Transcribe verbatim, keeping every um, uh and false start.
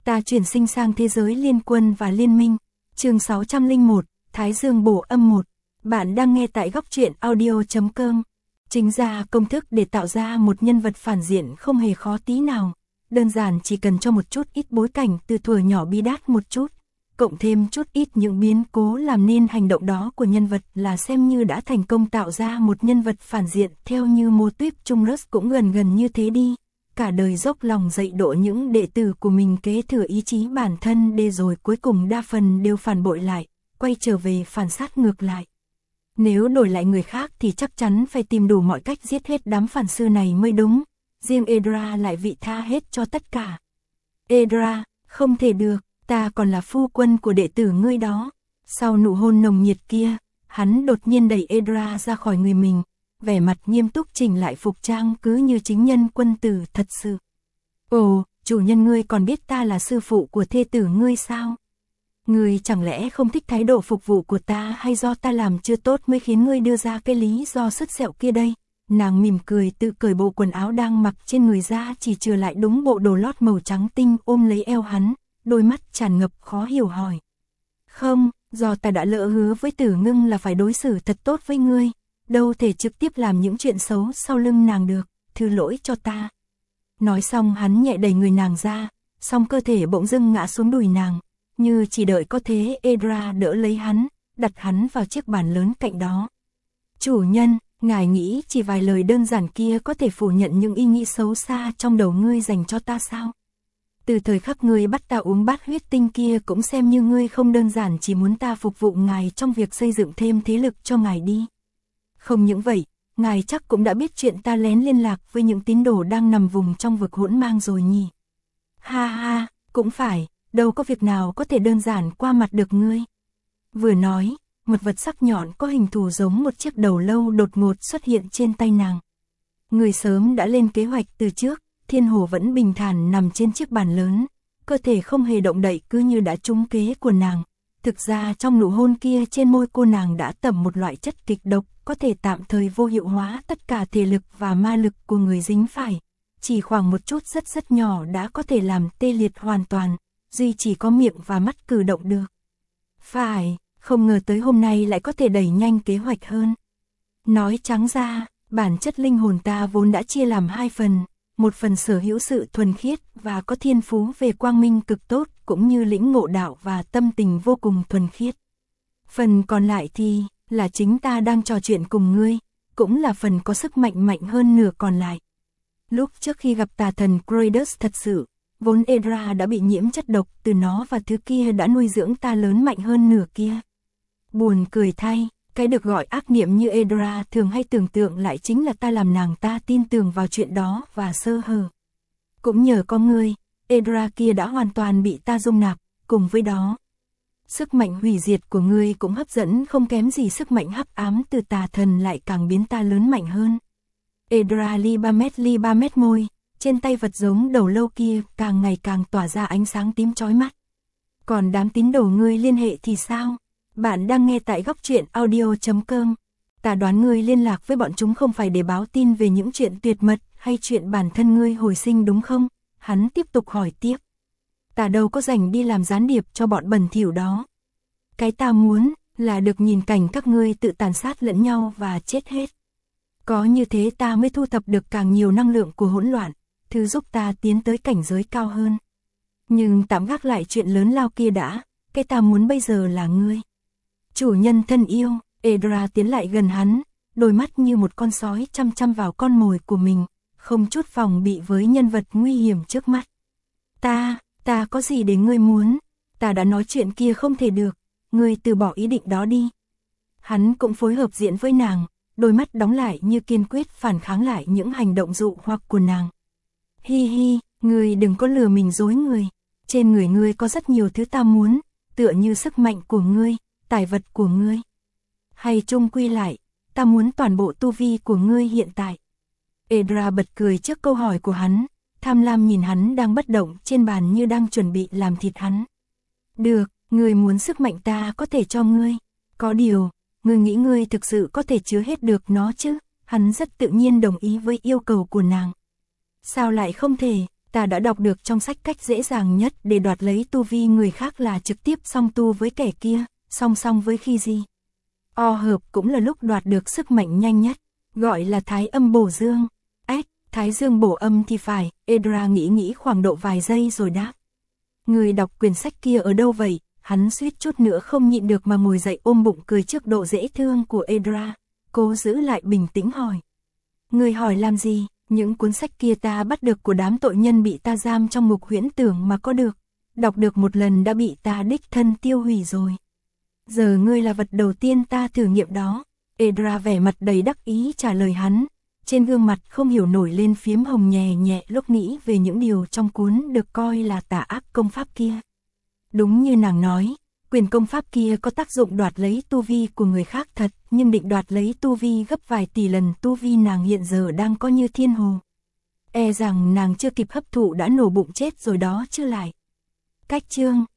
Ta chuyển sinh sang thế giới liên quân và liên minh. Chương sáu trăm lẻ một, Thái Dương bổ âm một. Bạn đang nghe tại góc truyện audio chấm com. Chính ra công thức để tạo ra một nhân vật phản diện không hề khó tí nào. Đơn giản chỉ cần cho một chút ít bối cảnh từ thuở nhỏ bi đát một chút, cộng thêm chút ít những biến cố làm nên hành động đó của nhân vật là xem như đã thành công tạo ra một nhân vật phản diện. Theo như mô típ Trung Rus cũng gần gần như thế đi. Cả đời dốc lòng dạy dỗ những đệ tử của mình kế thừa ý chí bản thân để rồi cuối cùng đa phần đều phản bội lại, quay trở về phản sát ngược lại. Nếu đổi lại người khác thì chắc chắn phải tìm đủ mọi cách giết hết đám phản sư này mới đúng. Riêng Edra lại vị tha hết cho tất cả. Edra, không thể được, ta còn là phu quân của đệ tử ngươi đó. Sau nụ hôn nồng nhiệt kia, hắn đột nhiên đẩy Edra ra khỏi người mình, vẻ mặt nghiêm túc chỉnh lại phục trang cứ như chính nhân quân tử thật sự. Ồ, chủ nhân ngươi còn biết ta là sư phụ của thê tử ngươi sao? Ngươi chẳng lẽ không thích thái độ phục vụ của ta hay do ta làm chưa tốt mới khiến ngươi đưa ra cái lý do sứt sẹo kia đây? Nàng mỉm cười tự cởi bộ quần áo đang mặc trên người ra, chỉ chừa lại đúng bộ đồ lót màu trắng tinh, ôm lấy eo hắn, đôi mắt tràn ngập khó hiểu hỏi. Không, do ta đã lỡ hứa với Tử Ngưng là phải đối xử thật tốt với ngươi, đâu thể trực tiếp làm những chuyện xấu sau lưng nàng được, thứ lỗi cho ta. Nói xong hắn nhẹ đẩy người nàng ra, song cơ thể bỗng dưng ngã xuống đùi nàng, như chỉ đợi có thế Edra đỡ lấy hắn, đặt hắn vào chiếc bàn lớn cạnh đó. Chủ nhân, ngài nghĩ chỉ vài lời đơn giản kia có thể phủ nhận những ý nghĩ xấu xa trong đầu ngươi dành cho ta sao? Từ thời khắc ngươi bắt ta uống bát huyết tinh kia cũng xem như ngươi không đơn giản chỉ muốn ta phục vụ ngài trong việc xây dựng thêm thế lực cho ngài đi. Không những vậy, ngài chắc cũng đã biết chuyện ta lén liên lạc với những tín đồ đang nằm vùng trong vực hỗn mang rồi nhỉ? Ha ha, cũng phải, đâu có việc nào có thể đơn giản qua mặt được ngươi. Vừa nói, một vật sắc nhọn có hình thù giống một chiếc đầu lâu đột ngột xuất hiện trên tay nàng. Người sớm đã lên kế hoạch từ trước, Thiên Hồ vẫn bình thản nằm trên chiếc bàn lớn, cơ thể không hề động đậy cứ như đã trúng kế của nàng. Thực ra trong nụ hôn kia trên môi cô nàng đã tẩm một loại chất kịch độc, có thể tạm thời vô hiệu hóa tất cả thể lực và ma lực của người dính phải. Chỉ khoảng một chút rất rất nhỏ đã có thể làm tê liệt hoàn toàn, duy chỉ có miệng và mắt cử động được. Phải, không ngờ tới hôm nay lại có thể đẩy nhanh kế hoạch hơn. Nói trắng ra, bản chất linh hồn ta vốn đã chia làm hai phần, một phần sở hữu sự thuần khiết và có thiên phú về quang minh cực tốt, cũng như lĩnh ngộ đạo và tâm tình vô cùng thuần khiết. Phần còn lại thì là chính ta đang trò chuyện cùng ngươi, cũng là phần có sức mạnh mạnh hơn nửa còn lại. Lúc trước khi gặp tà thần Kratos thật sự, vốn Edra đã bị nhiễm chất độc từ nó và thứ kia đã nuôi dưỡng ta lớn mạnh hơn nửa kia. Buồn cười thay, cái được gọi ác niệm như Edra thường hay tưởng tượng lại chính là ta làm nàng ta tin tưởng vào chuyện đó và sơ hở. Cũng nhờ có ngươi, Edra kia đã hoàn toàn bị ta dung nạp, cùng với đó. Sức mạnh hủy diệt của ngươi cũng hấp dẫn không kém gì sức mạnh hắc ám từ tà thần lại càng biến ta lớn mạnh hơn. Edra li ba mét li ba mét môi, trên tay vật giống đầu lâu kia càng ngày càng tỏa ra ánh sáng tím chói mắt. Còn đám tín đồ ngươi liên hệ thì sao? Bạn đang nghe tại góc truyện audio chấm com. Ta đoán ngươi liên lạc với bọn chúng không phải để báo tin về những chuyện tuyệt mật hay chuyện bản thân ngươi hồi sinh đúng không? Hắn tiếp tục hỏi tiếp. Ta đâu có rảnh đi làm gián điệp cho bọn bẩn thỉu đó. Cái ta muốn là được nhìn cảnh các ngươi tự tàn sát lẫn nhau và chết hết. Có như thế ta mới thu thập được càng nhiều năng lượng của hỗn loạn, thứ giúp ta tiến tới cảnh giới cao hơn. Nhưng tạm gác lại chuyện lớn lao kia đã, cái ta muốn bây giờ là ngươi. Chủ nhân thân yêu, Edra tiến lại gần hắn, đôi mắt như một con sói chăm chăm vào con mồi của mình, không chút phòng bị với nhân vật nguy hiểm trước mắt. Ta, ta có gì để ngươi muốn? Ta đã nói chuyện kia không thể được, ngươi từ bỏ ý định đó đi. Hắn cũng phối hợp diễn với nàng, đôi mắt đóng lại như kiên quyết phản kháng lại những hành động dụ hoặc của nàng. Hi hi, ngươi đừng có lừa mình dối người, trên người ngươi có rất nhiều thứ ta muốn, tựa như sức mạnh của ngươi, tài vật của ngươi. Hay chung quy lại, ta muốn toàn bộ tu vi của ngươi hiện tại. Edra bật cười trước câu hỏi của hắn, tham lam nhìn hắn đang bất động trên bàn như đang chuẩn bị làm thịt hắn. Được, ngươi muốn sức mạnh ta có thể cho ngươi. Có điều, ngươi nghĩ ngươi thực sự có thể chứa hết được nó chứ? Hắn rất tự nhiên đồng ý với yêu cầu của nàng. Sao lại không thể, Ta đã đọc được trong sách cách dễ dàng nhất để đoạt lấy tu vi người khác là trực tiếp song tu với kẻ kia, song song với khi gì. O hợp cũng là lúc đoạt được sức mạnh nhanh nhất, gọi là thái âm bổ dương. Ếch, thái dương bổ âm thì phải, Edra nghĩ nghĩ khoảng độ vài giây rồi đáp. Người đọc quyển sách kia ở đâu vậy? Hắn suýt chút nữa không nhịn được mà ngồi dậy ôm bụng cười trước độ dễ thương của Edra, cố giữ lại bình tĩnh hỏi. Người hỏi làm gì? Những cuốn sách kia ta bắt được của đám tội nhân bị ta giam trong ngục huyễn tưởng mà có được. Đọc được một lần đã bị ta đích thân tiêu hủy rồi. Giờ ngươi là vật đầu tiên ta thử nghiệm đó. Edra vẻ mặt đầy đắc ý trả lời hắn. Trên gương mặt không hiểu nổi lên phiếm hồng nhẹ nhẹ lúc nghĩ về những điều trong cuốn được coi là tà ác công pháp kia. Đúng như nàng nói, quyền công pháp kia có tác dụng đoạt lấy tu vi của người khác thật, nhưng định đoạt lấy tu vi gấp vài tỷ lần tu vi nàng hiện giờ đang có như thiên hồ. E rằng nàng chưa kịp hấp thụ đã nổ bụng chết rồi đó chứ lại. Cách chương